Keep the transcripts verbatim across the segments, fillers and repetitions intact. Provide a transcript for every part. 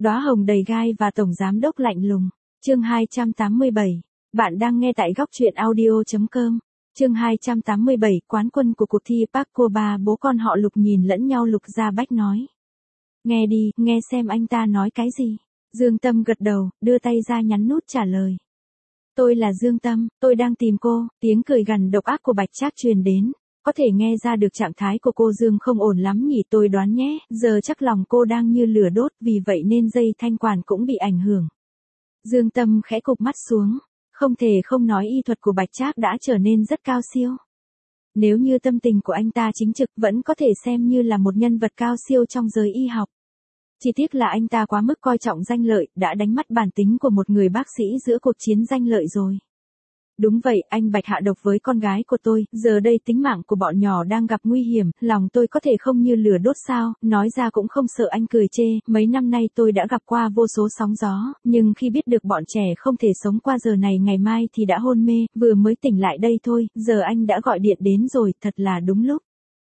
Đóa hồng đầy gai và tổng giám đốc lạnh lùng. Chương hai trăm tám mươi bảy. Bạn đang nghe tại góc truyện audio chấm com. Chương hai trăm tám mươi bảy. Quán quân của cuộc thi Parkour ba bố con họ Lục nhìn lẫn nhau. Lục Gia Bách nói. Nghe đi, nghe xem anh ta nói cái gì. Dương Tâm gật đầu, đưa tay ra nhắn nút trả lời. Tôi là Dương Tâm, tôi đang tìm cô. Tiếng cười gằn độc ác của Bạch Trác truyền đến. Có thể nghe ra được trạng thái của cô Dương không ổn lắm nhỉ, tôi đoán nhé, giờ chắc lòng cô đang như lửa đốt, vì vậy nên dây thanh quản cũng bị ảnh hưởng. Dương Tâm khẽ cụp mắt xuống, không thể không nói y thuật của Bạch Trác đã trở nên rất cao siêu. Nếu như tâm tình của anh ta chính trực vẫn có thể xem như là một nhân vật cao siêu trong giới y học. Chỉ tiếc là anh ta quá mức coi trọng danh lợi, đã đánh mất bản tính của một người bác sĩ giữa cuộc chiến danh lợi rồi. Đúng vậy, anh Bạch hạ độc với con gái của tôi, giờ đây tính mạng của bọn nhỏ đang gặp nguy hiểm, lòng tôi có thể không như lửa đốt sao, nói ra cũng không sợ anh cười chê, mấy năm nay tôi đã gặp qua vô số sóng gió, nhưng khi biết được bọn trẻ không thể sống qua giờ này ngày mai thì đã hôn mê, vừa mới tỉnh lại đây thôi, giờ anh đã gọi điện đến rồi, thật là đúng lúc.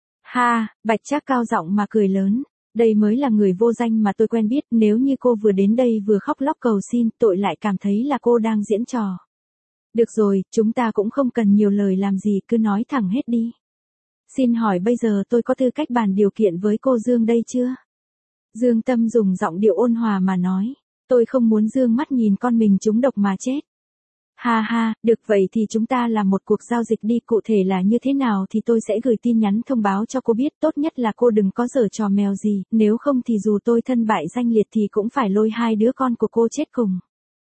Ha, Bạch Trác cao giọng mà cười lớn. Đây mới là người vô danh mà tôi quen biết, nếu như cô vừa đến đây vừa khóc lóc cầu xin, tôi lại cảm thấy là cô đang diễn trò. Được rồi, chúng ta cũng không cần nhiều lời làm gì, cứ nói thẳng hết đi. Xin hỏi bây giờ tôi có tư cách bàn điều kiện với cô Dương đây chưa? Dương Tâm dùng giọng điệu ôn hòa mà nói, tôi không muốn Dương mắt nhìn con mình trúng độc mà chết. Ha ha, được vậy thì chúng ta làm một cuộc giao dịch đi, cụ thể là như thế nào thì tôi sẽ gửi tin nhắn thông báo cho cô biết, tốt nhất là cô đừng có giở trò mèo gì, nếu không thì dù tôi thân bại danh liệt thì cũng phải lôi hai đứa con của cô chết cùng.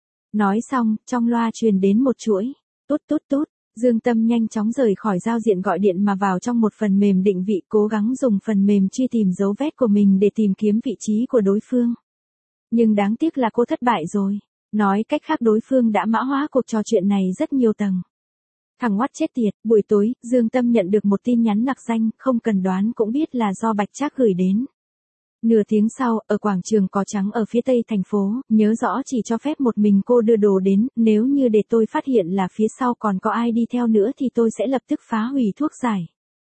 Nói xong, trong loa truyền đến một chuỗi, tút tút tút, Dương Tâm nhanh chóng rời khỏi giao diện gọi điện mà vào trong một phần mềm định vị, cố gắng dùng phần mềm truy tìm dấu vết của mình để tìm kiếm vị trí của đối phương. Nhưng đáng tiếc là cô thất bại rồi. Nói cách khác đối phương đã mã hóa cuộc trò chuyện này rất nhiều tầng. Thằng oắt chết tiệt, buổi tối, Dương Tâm nhận được một tin nhắn nặc danh, không cần đoán cũng biết là do Bạch Trác gửi đến. Nửa tiếng sau, ở quảng trường Cỏ Trắng ở phía tây thành phố, nhớ rõ chỉ cho phép một mình cô đưa đồ đến, nếu như để tôi phát hiện là phía sau còn có ai đi theo nữa thì tôi sẽ lập tức phá hủy thuốc giải.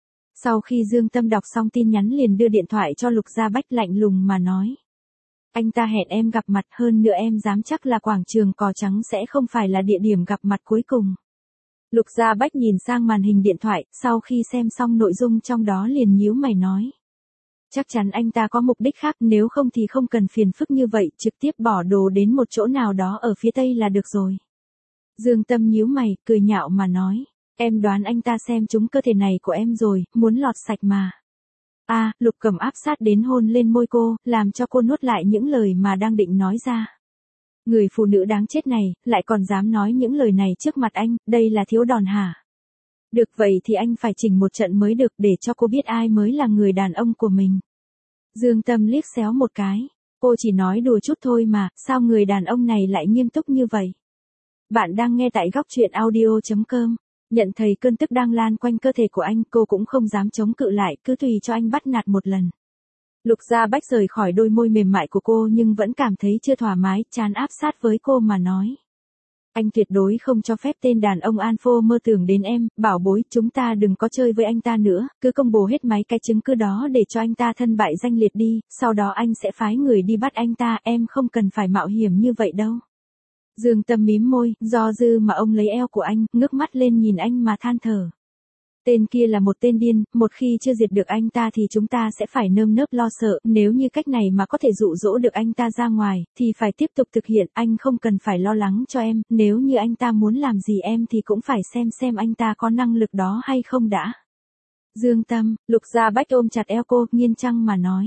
Sau khi Dương Tâm đọc xong tin nhắn liền đưa điện thoại cho Lục Gia Bách lạnh lùng mà nói. Anh ta hẹn em gặp mặt, hơn nữa em dám chắc là quảng trường Cỏ Trắng sẽ không phải là địa điểm gặp mặt cuối cùng. Lục Gia Bách nhìn sang màn hình điện thoại, sau khi xem xong nội dung trong đó liền nhíu mày nói. Chắc chắn anh ta có mục đích khác, nếu không thì không cần phiền phức như vậy, trực tiếp bỏ đồ đến một chỗ nào đó ở phía tây là được rồi. Dương Tâm nhíu mày, cười nhạo mà nói. Em đoán anh ta xem trúng cơ thể này của em rồi, muốn lọt sạch mà. A, à, Lục Cầm áp sát đến hôn lên môi cô, làm cho cô nuốt lại những lời mà đang định nói ra. Người phụ nữ đáng chết này, lại còn dám nói những lời này trước mặt anh, đây là thiếu đòn hả? Được vậy thì anh phải chỉnh một trận mới được để cho cô biết ai mới là người đàn ông của mình. Dương Tâm liếc xéo một cái, cô chỉ nói đùa chút thôi mà, sao người đàn ông này lại nghiêm túc như vậy? Bạn đang nghe tại góc truyện audio chấm com. Nhận thấy cơn tức đang lan quanh cơ thể của anh, cô cũng không dám chống cự lại, cứ tùy cho anh bắt nạt một lần. Lục Gia Bách rời khỏi đôi môi mềm mại của cô nhưng vẫn cảm thấy chưa thoải mái, chán áp sát với cô mà nói. Anh tuyệt đối không cho phép tên đàn ông Anphô mơ tưởng đến em, bảo bối, chúng ta đừng có chơi với anh ta nữa, cứ công bố hết mấy cái chứng cứ đó để cho anh ta thân bại danh liệt đi, sau đó anh sẽ phái người đi bắt anh ta, em không cần phải mạo hiểm như vậy đâu. Dương Tâm mím môi, do dư mà ông lấy eo của anh, ngước mắt lên nhìn anh mà than thở. Tên kia là một tên điên, một khi chưa diệt được anh ta thì chúng ta sẽ phải nơm nớp lo sợ, nếu như cách này mà có thể dụ dỗ được anh ta ra ngoài, thì phải tiếp tục thực hiện, anh không cần phải lo lắng cho em, nếu như anh ta muốn làm gì em thì cũng phải xem xem anh ta có năng lực đó hay không đã. Dương Tâm, Lục Gia Bách ôm chặt eo cô, nghiến răng mà nói.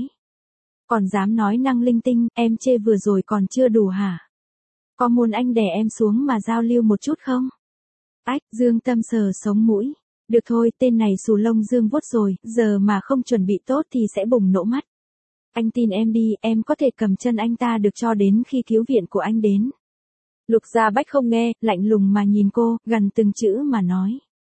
Còn dám nói năng linh tinh, em chê vừa rồi còn chưa đủ hả? Có muốn anh đè em xuống mà giao lưu một chút không? Ách, Dương Tâm sờ sống mũi. Được thôi, tên này xù lông Dương vuốt rồi, giờ mà không chuẩn bị tốt thì sẽ bùng nổ mắt. Anh tin em đi, em có thể cầm chân anh ta được cho đến khi cứu viện của anh đến. Lục Gia Bách không nghe, lạnh lùng mà nhìn cô, gần từng chữ mà nói.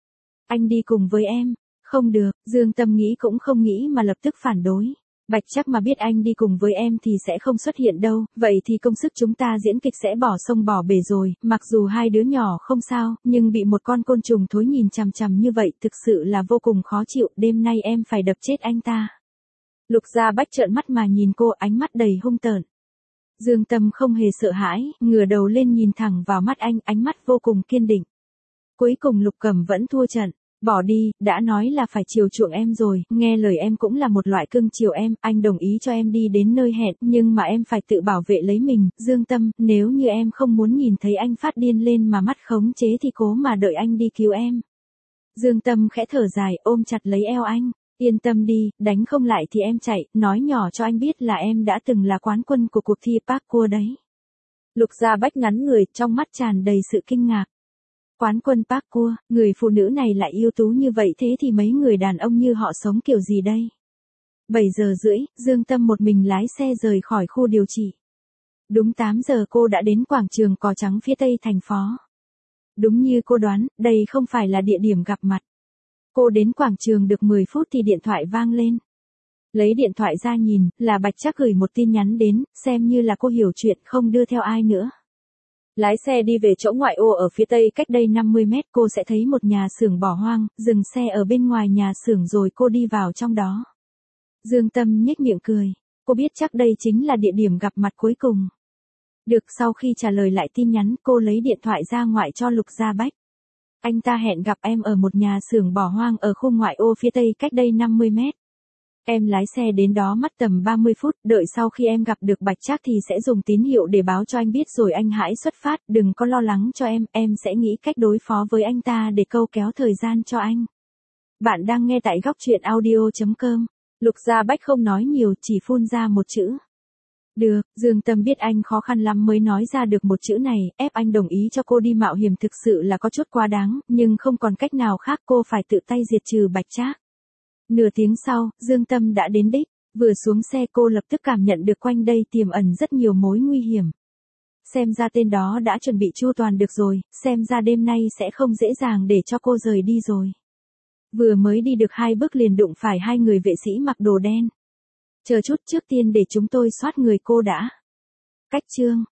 Anh đi cùng với em. Không được, Dương Tâm nghĩ cũng không nghĩ mà lập tức phản đối. Bạch Trác mà biết anh đi cùng với em thì sẽ không xuất hiện đâu, vậy thì công sức chúng ta diễn kịch sẽ bỏ sông bỏ bể rồi, mặc dù hai đứa nhỏ không sao, nhưng bị một con côn trùng thối nhìn chằm chằm như vậy thực sự là vô cùng khó chịu, đêm nay em phải đập chết anh ta. Lục Gia Bách trợn mắt mà nhìn cô, ánh mắt đầy hung tợn. Dương Tâm không hề sợ hãi, ngửa đầu lên nhìn thẳng vào mắt anh, ánh mắt vô cùng kiên định. Cuối cùng Lục Cẩm vẫn thua trận. Bỏ đi, đã nói là phải chiều chuộng em rồi, nghe lời em cũng là một loại cưng chiều em, anh đồng ý cho em đi đến nơi hẹn, nhưng mà em phải tự bảo vệ lấy mình, Dương Tâm, nếu như em không muốn nhìn thấy anh phát điên lên mà mắt khống chế thì cố mà đợi anh đi cứu em. Dương Tâm khẽ thở dài, ôm chặt lấy eo anh, yên tâm đi, đánh không lại thì em chạy, nói nhỏ cho anh biết là em đã từng là quán quân của cuộc thi parkour đấy. Lục Gia Bách ngắn người, trong mắt tràn đầy sự kinh ngạc. Quán quân parkour, người phụ nữ này lại ưu tú như vậy, thế thì mấy người đàn ông như họ sống kiểu gì đây? bảy giờ rưỡi, Dương Tâm một mình lái xe rời khỏi khu điều trị. Đúng tám giờ cô đã đến quảng trường Cỏ Trắng phía tây thành phố. Đúng như cô đoán, đây không phải là địa điểm gặp mặt. Cô đến quảng trường được mười phút thì điện thoại vang lên. Lấy điện thoại ra nhìn, là Bạch Trác gửi một tin nhắn đến, xem như là cô hiểu chuyện không đưa theo ai nữa. Lái xe đi về chỗ ngoại ô ở phía tây cách đây năm mươi mét, cô sẽ thấy một nhà xưởng bỏ hoang, dừng xe ở bên ngoài nhà xưởng rồi cô đi vào trong đó. Dương Tâm nhếch miệng cười, cô biết chắc đây chính là địa điểm gặp mặt cuối cùng. Được, sau khi trả lời lại tin nhắn, cô lấy điện thoại ra ngoại cho Lục Gia Bách. Anh ta hẹn gặp em ở một nhà xưởng bỏ hoang ở khu ngoại ô phía tây cách đây năm mươi mét. Em lái xe đến đó mất tầm ba mươi phút, đợi sau khi em gặp được Bạch Trác thì sẽ dùng tín hiệu để báo cho anh biết rồi anh hãy xuất phát, đừng có lo lắng cho em, em sẽ nghĩ cách đối phó với anh ta để câu kéo thời gian cho anh. Bạn đang nghe tại góc truyện audio chấm com. Lục Gia Bách không nói nhiều, chỉ phun ra một chữ. Được, Dương Tâm biết anh khó khăn lắm mới nói ra được một chữ này, ép anh đồng ý cho cô đi mạo hiểm thực sự là có chút quá đáng, nhưng không còn cách nào khác, cô phải tự tay diệt trừ Bạch Trác. Nửa tiếng sau, Dương Tâm đã đến đích, vừa xuống xe cô lập tức cảm nhận được quanh đây tiềm ẩn rất nhiều mối nguy hiểm. Xem ra tên đó đã chuẩn bị chu toàn được rồi, xem ra đêm nay sẽ không dễ dàng để cho cô rời đi rồi. Vừa mới đi được hai bước liền đụng phải hai người vệ sĩ mặc đồ đen. Chờ chút, trước tiên để chúng tôi soát người cô đã. Cách chương